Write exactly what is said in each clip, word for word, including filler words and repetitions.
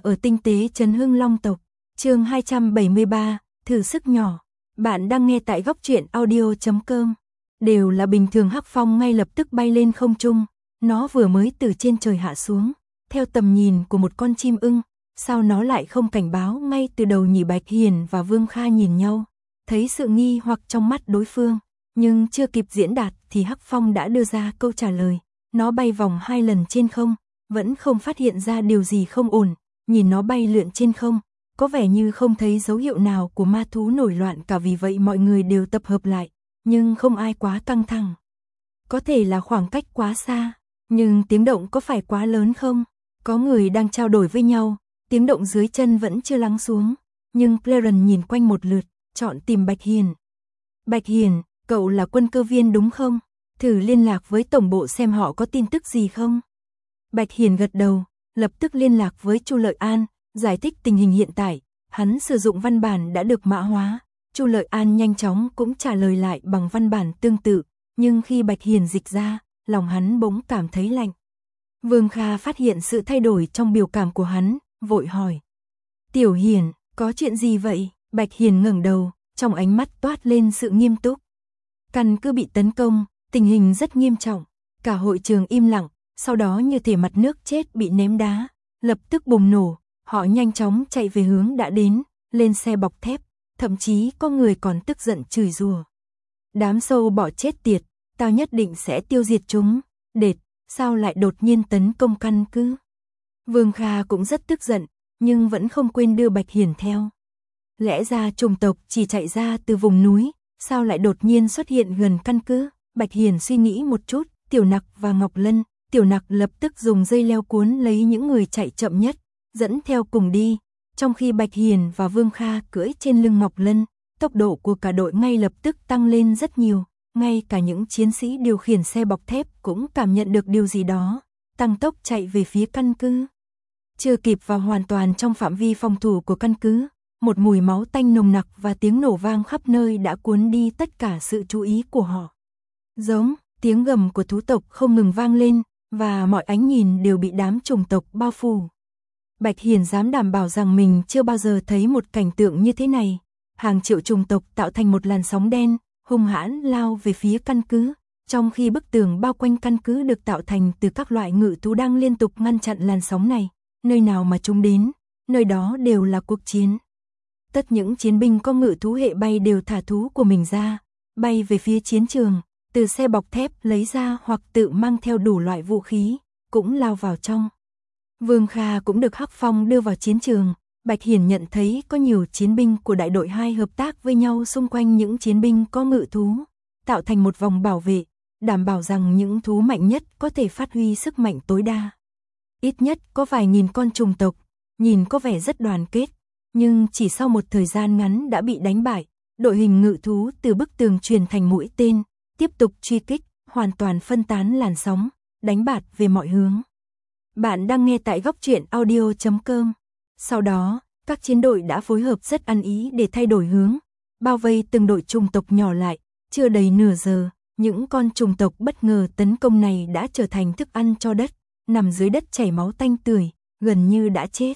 ở tinh tế trấn Hưng Long tộc. Chương hai trăm bảy mươi ba, thử sức nhỏ. Bạn đang nghe tại góc truyện audio chấm com. Đều là bình thường Hắc Phong ngay lập tức bay lên không trung, nó vừa mới từ trên trời hạ xuống, theo tầm nhìn của một con chim ưng, sao nó lại không cảnh báo ngay từ đầu nhỉ? Bạch Hiền và Vương Kha nhìn nhau, thấy sự nghi hoặc trong mắt đối phương, nhưng chưa kịp diễn đạt thì Hắc Phong đã đưa ra câu trả lời. Nó bay vòng hai lần trên không, vẫn không phát hiện ra điều gì không ổn, nhìn nó bay lượn trên không, có vẻ như không thấy dấu hiệu nào của ma thú nổi loạn cả, vì vậy mọi người đều tập hợp lại, nhưng không ai quá căng thẳng. Có thể là khoảng cách quá xa, nhưng tiếng động có phải quá lớn không? Có người đang trao đổi với nhau, tiếng động dưới chân vẫn chưa lắng xuống, nhưng Clarence nhìn quanh một lượt, chọn tìm Bạch Hiền. Bạch Hiền, cậu là quân cơ viên đúng không? Thử liên lạc với tổng bộ xem họ có tin tức gì không? Bạch Hiền gật đầu, lập tức liên lạc với Chu Lợi An, giải thích tình hình hiện tại. Hắn sử dụng văn bản đã được mã hóa. Chu Lợi An nhanh chóng cũng trả lời lại bằng văn bản tương tự, nhưng khi Bạch Hiền dịch ra, lòng hắn bỗng cảm thấy lạnh. Vương Kha phát hiện sự thay đổi trong biểu cảm của hắn, vội hỏi: "Tiểu Hiền, có chuyện gì vậy?" Bạch Hiền ngẩng đầu, trong ánh mắt toát lên sự nghiêm túc. Căn cứ bị tấn công, tình hình rất nghiêm trọng, cả hội trường im lặng, sau đó như thể mặt nước chết bị ném đá, lập tức bùng nổ, họ nhanh chóng chạy về hướng đã đến, lên xe bọc thép, thậm chí có người còn tức giận chửi rủa. "Đám sâu bọ chết tiệt, tao nhất định sẽ tiêu diệt chúng, đệt, sao lại đột nhiên tấn công căn cứ?" Vương Kha cũng rất tức giận, nhưng vẫn không quên đưa Bạch Hiền theo. Lẽ ra chủng tộc chỉ chạy ra từ vùng núi, sao lại đột nhiên xuất hiện gần căn cứ? Bạch Hiền suy nghĩ một chút, Tiểu Nặc và Ngọc Lân, Tiểu Nặc lập tức dùng dây leo cuốn lấy những người chạy chậm nhất, dẫn theo cùng đi, trong khi Bạch Hiền và Vương Kha cưỡi trên lưng Ngọc Lân, tốc độ của cả đội ngay lập tức tăng lên rất nhiều, ngay cả những chiến sĩ điều khiển xe bọc thép cũng cảm nhận được điều gì đó, tăng tốc chạy về phía căn cứ. Chưa kịp vào hoàn toàn trong phạm vi phòng thủ của căn cứ, một mùi máu tanh nồng nặc và tiếng nổ vang khắp nơi đã cuốn đi tất cả sự chú ý của họ. Giống, tiếng gầm của thú tộc không ngừng vang lên, và mọi ánh nhìn đều bị đám chủng tộc bao phủ. Bạch Hiền dám đảm bảo rằng mình chưa bao giờ thấy một cảnh tượng như thế này. Hàng triệu chủng tộc tạo thành một làn sóng đen, hung hãn lao về phía căn cứ, trong khi bức tường bao quanh căn cứ được tạo thành từ các loại ngự thú đang liên tục ngăn chặn làn sóng này. Nơi nào mà chúng đến, nơi đó đều là cuộc chiến. Tất những chiến binh có ngự thú hệ bay đều thả thú của mình ra, bay về phía chiến trường, từ xe bọc thép lấy ra hoặc tự mang theo đủ loại vũ khí, cũng lao vào trong. Vương Kha cũng được Hắc Phong đưa vào chiến trường. Bạch Hiền nhận thấy có nhiều chiến binh của đại đội hai hợp tác với nhau xung quanh những chiến binh có ngự thú, tạo thành một vòng bảo vệ, đảm bảo rằng những thú mạnh nhất có thể phát huy sức mạnh tối đa. Ít nhất có vài nghìn con chủng tộc, nhìn có vẻ rất đoàn kết, nhưng chỉ sau một thời gian ngắn đã bị đánh bại. Đội hình ngự thú từ bức tường truyền thành mũi tên, tiếp tục truy kích, hoàn toàn phân tán làn sóng, đánh bạt về mọi hướng. Bạn đang nghe tại góc truyện audio chấm com. Sau đó, các chiến đội đã phối hợp rất ăn ý để thay đổi hướng, bao vây từng đội chủng tộc nhỏ lại. Chưa đầy nửa giờ, những con chủng tộc bất ngờ tấn công này đã trở thành thức ăn cho đất, nằm dưới đất chảy máu tanh tưởi, gần như đã chết.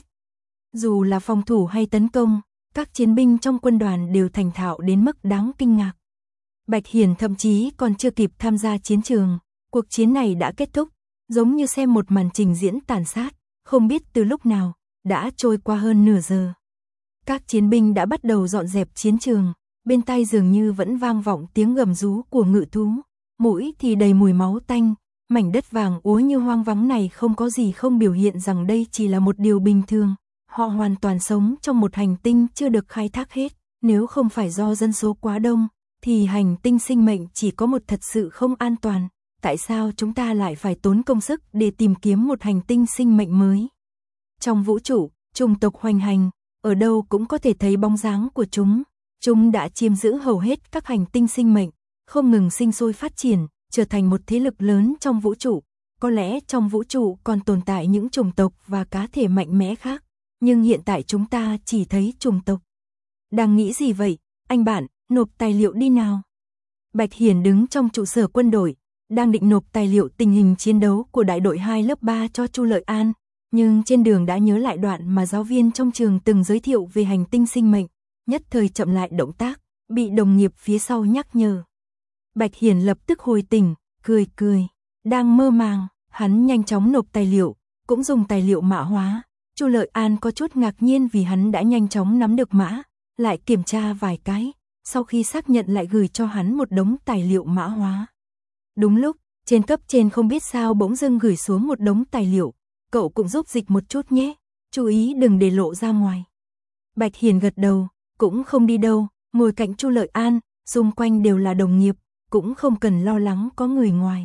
Dù là phòng thủ hay tấn công, các chiến binh trong quân đoàn đều thành thạo đến mức đáng kinh ngạc. Bạch Hiền thậm chí còn chưa kịp tham gia chiến trường, cuộc chiến này đã kết thúc, giống như xem một màn trình diễn tàn sát, không biết từ lúc nào, đã trôi qua hơn nửa giờ. Các chiến binh đã bắt đầu dọn dẹp chiến trường, bên tai dường như vẫn vang vọng tiếng gầm rú của ngự thú, mũi thì đầy mùi máu tanh, mảnh đất vàng úa như hoang vắng này không có gì không biểu hiện rằng đây chỉ là một điều bình thường. Họ hoàn toàn sống trong một hành tinh chưa được khai thác hết, nếu không phải do dân số quá đông, thì hành tinh sinh mệnh chỉ có một thật sự không an toàn. Tại sao chúng ta lại phải tốn công sức để tìm kiếm một hành tinh sinh mệnh mới? Trong vũ trụ, chủng tộc hoành hành, ở đâu cũng có thể thấy bóng dáng của chúng. Chúng đã chiếm giữ hầu hết các hành tinh sinh mệnh, không ngừng sinh sôi phát triển, trở thành một thế lực lớn trong vũ trụ. Có lẽ trong vũ trụ còn tồn tại những chủng tộc và cá thể mạnh mẽ khác, nhưng hiện tại chúng ta chỉ thấy chủng tộc. Đang nghĩ gì vậy, anh bạn, nộp tài liệu đi nào. Bạch Hiền đứng trong trụ sở quân đội, đang định nộp tài liệu tình hình chiến đấu của đại đội hai lớp ba cho Chu Lợi An, nhưng trên đường đã nhớ lại đoạn mà giáo viên trong trường từng giới thiệu về hành tinh sinh mệnh, nhất thời chậm lại động tác, bị đồng nghiệp phía sau nhắc nhở. Bạch Hiền lập tức hồi tỉnh, cười cười, đang mơ màng, hắn nhanh chóng nộp tài liệu, cũng dùng tài liệu mã hóa. Chu Lợi An có chút ngạc nhiên vì hắn đã nhanh chóng nắm được mã, lại kiểm tra vài cái, sau khi xác nhận lại gửi cho hắn một đống tài liệu mã hóa. Đúng lúc, trên cấp trên không biết sao bỗng dưng gửi xuống một đống tài liệu, cậu cũng giúp dịch một chút nhé, chú ý đừng để lộ ra ngoài. Bạch Hiền gật đầu, cũng không đi đâu, ngồi cạnh Chu Lợi An, xung quanh đều là đồng nghiệp, cũng không cần lo lắng có người ngoài.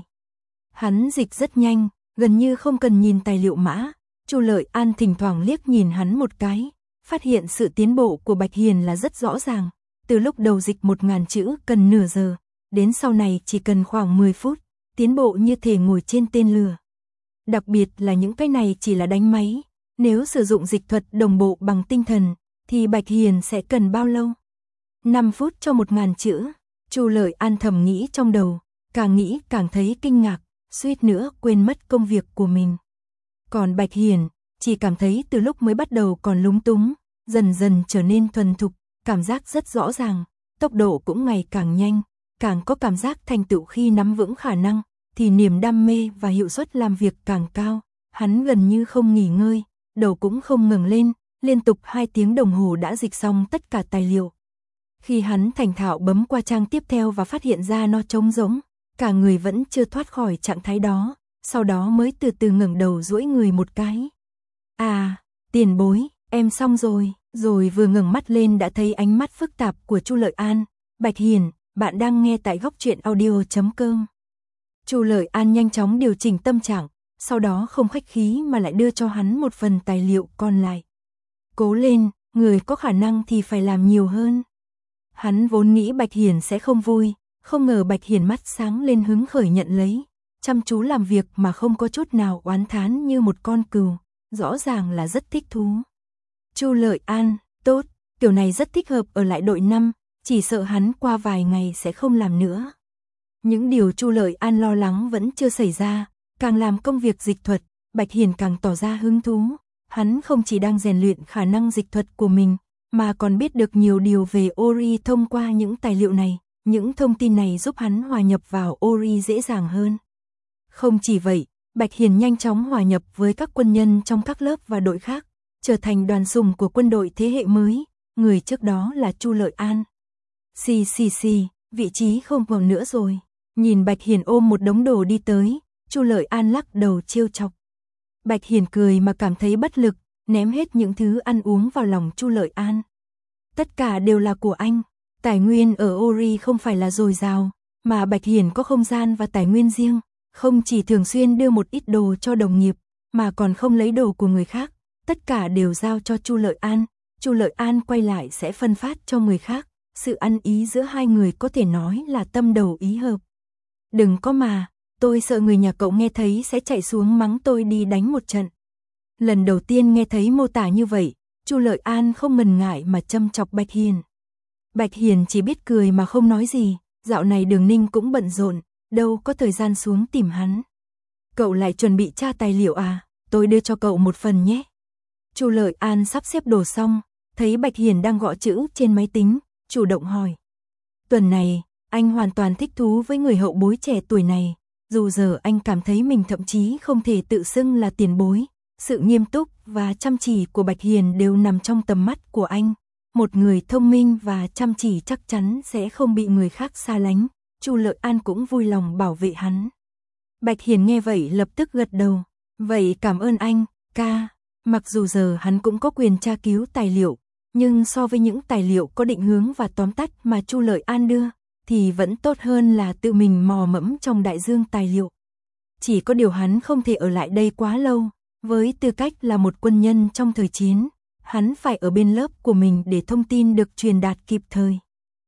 Hắn dịch rất nhanh, gần như không cần nhìn tài liệu mã. Chu Lợi An thỉnh thoảng liếc nhìn hắn một cái, phát hiện sự tiến bộ của Bạch Hiền là rất rõ ràng. Từ lúc đầu dịch một ngàn chữ cần nửa giờ, đến sau này chỉ cần khoảng mười phút, tiến bộ như thể ngồi trên tên lửa. Đặc biệt là những cái này chỉ là đánh máy, nếu sử dụng dịch thuật đồng bộ bằng tinh thần, thì Bạch Hiền sẽ cần bao lâu? năm phút cho một ngàn chữ. Chu Lợi An thầm nghĩ trong đầu, càng nghĩ càng thấy kinh ngạc, suýt nữa quên mất công việc của mình. Còn Bạch Hiền, chỉ cảm thấy từ lúc mới bắt đầu còn lúng túng, dần dần trở nên thuần thục, cảm giác rất rõ ràng, tốc độ cũng ngày càng nhanh, càng có cảm giác thành tựu khi nắm vững khả năng, thì niềm đam mê và hiệu suất làm việc càng cao. Hắn gần như không nghỉ ngơi, đầu cũng không ngẩng lên, liên tục hai tiếng đồng hồ đã dịch xong tất cả tài liệu. Khi hắn thành thạo bấm qua trang tiếp theo và phát hiện ra nó trống rỗng, cả người vẫn chưa thoát khỏi trạng thái đó, sau đó mới từ từ ngẩng đầu duỗi người một cái. À, tiền bối, em xong rồi, rồi vừa ngẩng mắt lên đã thấy ánh mắt phức tạp của Chu Lợi An. Bạch Hiền, bạn đang nghe tại góc truyện audio chấm com. Chu Lợi An nhanh chóng điều chỉnh tâm trạng, sau đó không khách khí mà lại đưa cho hắn một phần tài liệu còn lại. Cố lên, người có khả năng thì phải làm nhiều hơn. Hắn vốn nghĩ Bạch Hiền sẽ không vui, không ngờ Bạch Hiền mắt sáng lên hứng khởi nhận lấy, chăm chú làm việc mà không có chút nào oán thán như một con cừu, rõ ràng là rất thích thú. Chu Lợi An, tốt, kiểu này rất thích hợp ở lại đội năm, chỉ sợ hắn qua vài ngày sẽ không làm nữa. Những điều Chu Lợi An lo lắng vẫn chưa xảy ra, càng làm công việc dịch thuật, Bạch Hiền càng tỏ ra hứng thú. Hắn không chỉ đang rèn luyện khả năng dịch thuật của mình, mà còn biết được nhiều điều về Ori thông qua những tài liệu này. Những thông tin này giúp hắn hòa nhập vào Ori dễ dàng hơn. Không chỉ vậy, Bạch Hiền nhanh chóng hòa nhập với các quân nhân trong các lớp và đội khác, trở thành đoàn sùng của quân đội thế hệ mới, người trước đó là Chu Lợi An. Xì xì xì, vị trí không còn nữa rồi. Nhìn Bạch Hiền ôm một đống đồ đi tới, Chu Lợi An lắc đầu trêu chọc. Bạch Hiền cười mà cảm thấy bất lực, ném hết những thứ ăn uống vào lòng Chu Lợi An. Tất cả đều là của anh. Tài nguyên ở Ori không phải là dồi dào, mà Bạch Hiền có không gian và tài nguyên riêng, không chỉ thường xuyên đưa một ít đồ cho đồng nghiệp, mà còn không lấy đồ của người khác, tất cả đều giao cho Chu Lợi An. Chu Lợi An quay lại sẽ phân phát cho người khác, sự ăn ý giữa hai người có thể nói là tâm đầu ý hợp. Đừng có mà, tôi sợ người nhà cậu nghe thấy sẽ chạy xuống mắng tôi đi đánh một trận. Lần đầu tiên nghe thấy mô tả như vậy, Chu Lợi An không ngần ngại mà châm chọc Bạch Hiền. Bạch Hiền chỉ biết cười mà không nói gì, dạo này Đường Ninh cũng bận rộn, đâu có thời gian xuống tìm hắn. Cậu lại chuẩn bị tra tài liệu à, tôi đưa cho cậu một phần nhé. Chu Lợi An sắp xếp đồ xong, thấy Bạch Hiền đang gõ chữ trên máy tính, chủ động hỏi. Tuần này, anh hoàn toàn thích thú với người hậu bối trẻ tuổi này, dù giờ anh cảm thấy mình thậm chí không thể tự xưng là tiền bối. Sự nghiêm túc và chăm chỉ của Bạch Hiền đều nằm trong tầm mắt của anh. Một người thông minh và chăm chỉ chắc chắn sẽ không bị người khác xa lánh. Chu Lợi An cũng vui lòng bảo vệ hắn. Bạch Hiền nghe vậy lập tức gật đầu. Vậy cảm ơn anh, ca. Mặc dù giờ hắn cũng có quyền tra cứu tài liệu, nhưng so với những tài liệu có định hướng và tóm tắt mà Chu Lợi An đưa, thì vẫn tốt hơn là tự mình mò mẫm trong đại dương tài liệu. Chỉ có điều hắn không thể ở lại đây quá lâu. Với tư cách là một quân nhân trong thời chiến, hắn phải ở bên lớp của mình để thông tin được truyền đạt kịp thời.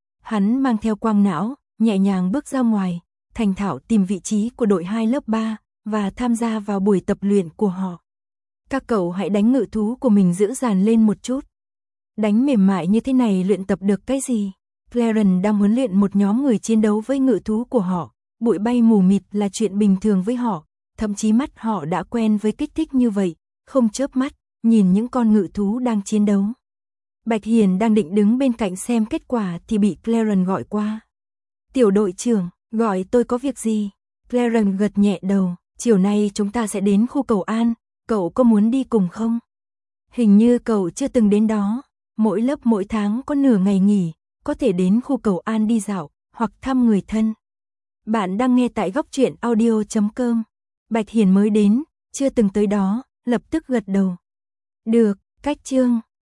Hắn mang theo quang não, nhẹ nhàng bước ra ngoài, thành thạo tìm vị trí của đội hai lớp ba và tham gia vào buổi tập luyện của họ. Các cậu hãy đánh ngự thú của mình dữ dằn lên một chút. Đánh mềm mại như thế này luyện tập được cái gì? Clarence đang huấn luyện một nhóm người chiến đấu với ngự thú của họ. Bụi bay mù mịt là chuyện bình thường với họ. Thậm chí mắt họ đã quen với kích thích như vậy, không chớp mắt, nhìn những con ngự thú đang chiến đấu. Bạch Hiền đang định đứng bên cạnh xem kết quả thì bị Clarence gọi qua. Tiểu đội trưởng, gọi tôi có việc gì? Clarence gật nhẹ đầu, chiều nay chúng ta sẽ đến khu cầu An, cậu có muốn đi cùng không? Hình như cậu chưa từng đến đó, mỗi lớp mỗi tháng có nửa ngày nghỉ, có thể đến khu cầu An đi dạo, hoặc thăm người thân. Bạn đang nghe tại góc truyện audio chấm com. Bạch Hiền mới đến, chưa từng tới đó, lập tức gật đầu. Được, cách chương.